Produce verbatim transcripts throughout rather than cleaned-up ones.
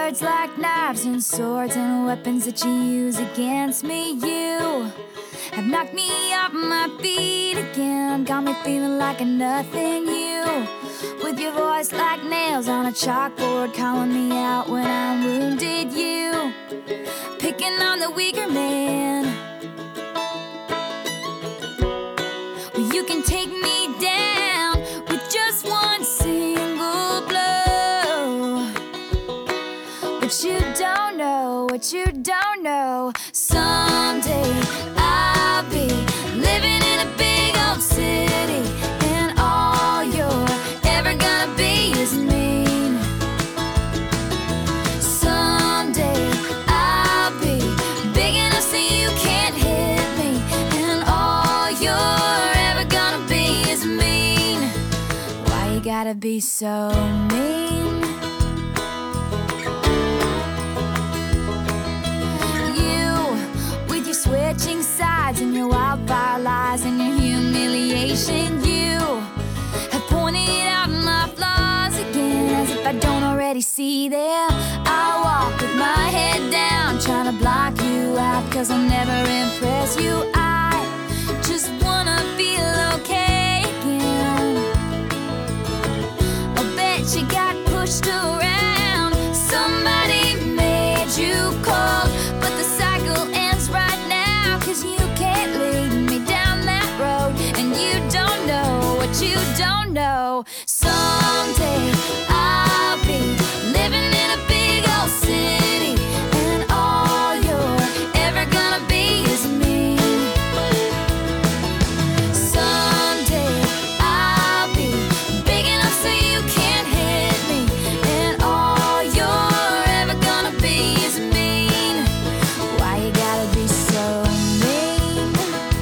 words like knives and swords and weapons that you use against me. You have knocked me off my feet again, got me feeling like a nothing. You, with your voice like nails on a chalkboard, calling me out when I'm wounded. You, picking on the weaker man. Well, you can take me down with just one single blow. But you don't know what you don't know. Someday I'll be living in a big old city, and all you're ever gonna be is mean. Someday I'll be big enough so you can't hit me, and all you're ever gonna be is mean. Why you gotta be so mean? Switching sides and your wildfire lies and your humiliation. You have pointed out my flaws again, as if I don't already see them. I walk with my head down, trying to block you out, cause I'll never impress you. I just wanna feel okay again. I bet you got pushed around, somebody made you cold, but the cycle ends right now, cause you can't lead me down that road, and you don't know what you don't know. Someday I'll be living in a big old city, and all you're ever gonna be is me. Someday I'll be big enough so you can't hit me, and all you're ever gonna be is mean. Why you gotta be so mean?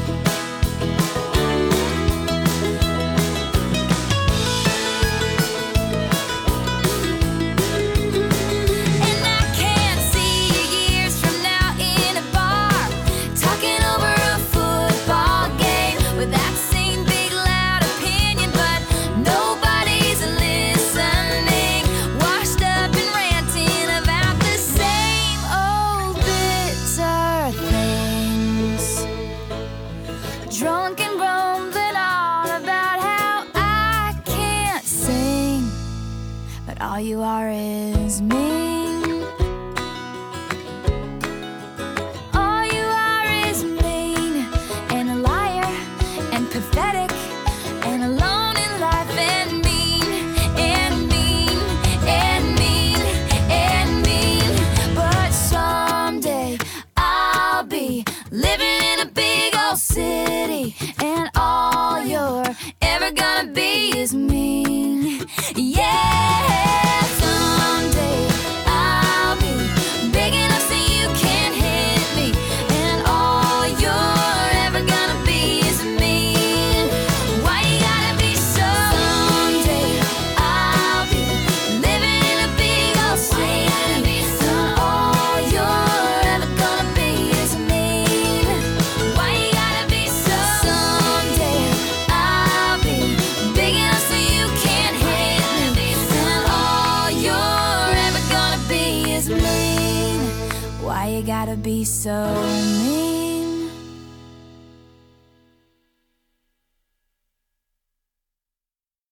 And I can't see you years from now in a bar, talking over a football game with that same big loud opinion, but nobody's listening, washed up and ranting about the same old bitter things, drunk and rumbling on about how I can't sing, but all you are is mean. All you are is mean, and a liar, and pathetic, and alone in life, and mean, and mean, and mean, and mean. But someday I'll be living in a big old city, and all you're ever gonna be is mean. Yeah, someday I'll be big enough so you can't hit me, and all you're ever gonna be is mean. Why you gotta be so mean? Someday I'll be living in a big old city, and all you're ever gonna be is mean. Why you gotta be so mean? Someday I'll be big enough so you can't hit me, and all you're ever gonna be is mean. Why you gotta be so mean?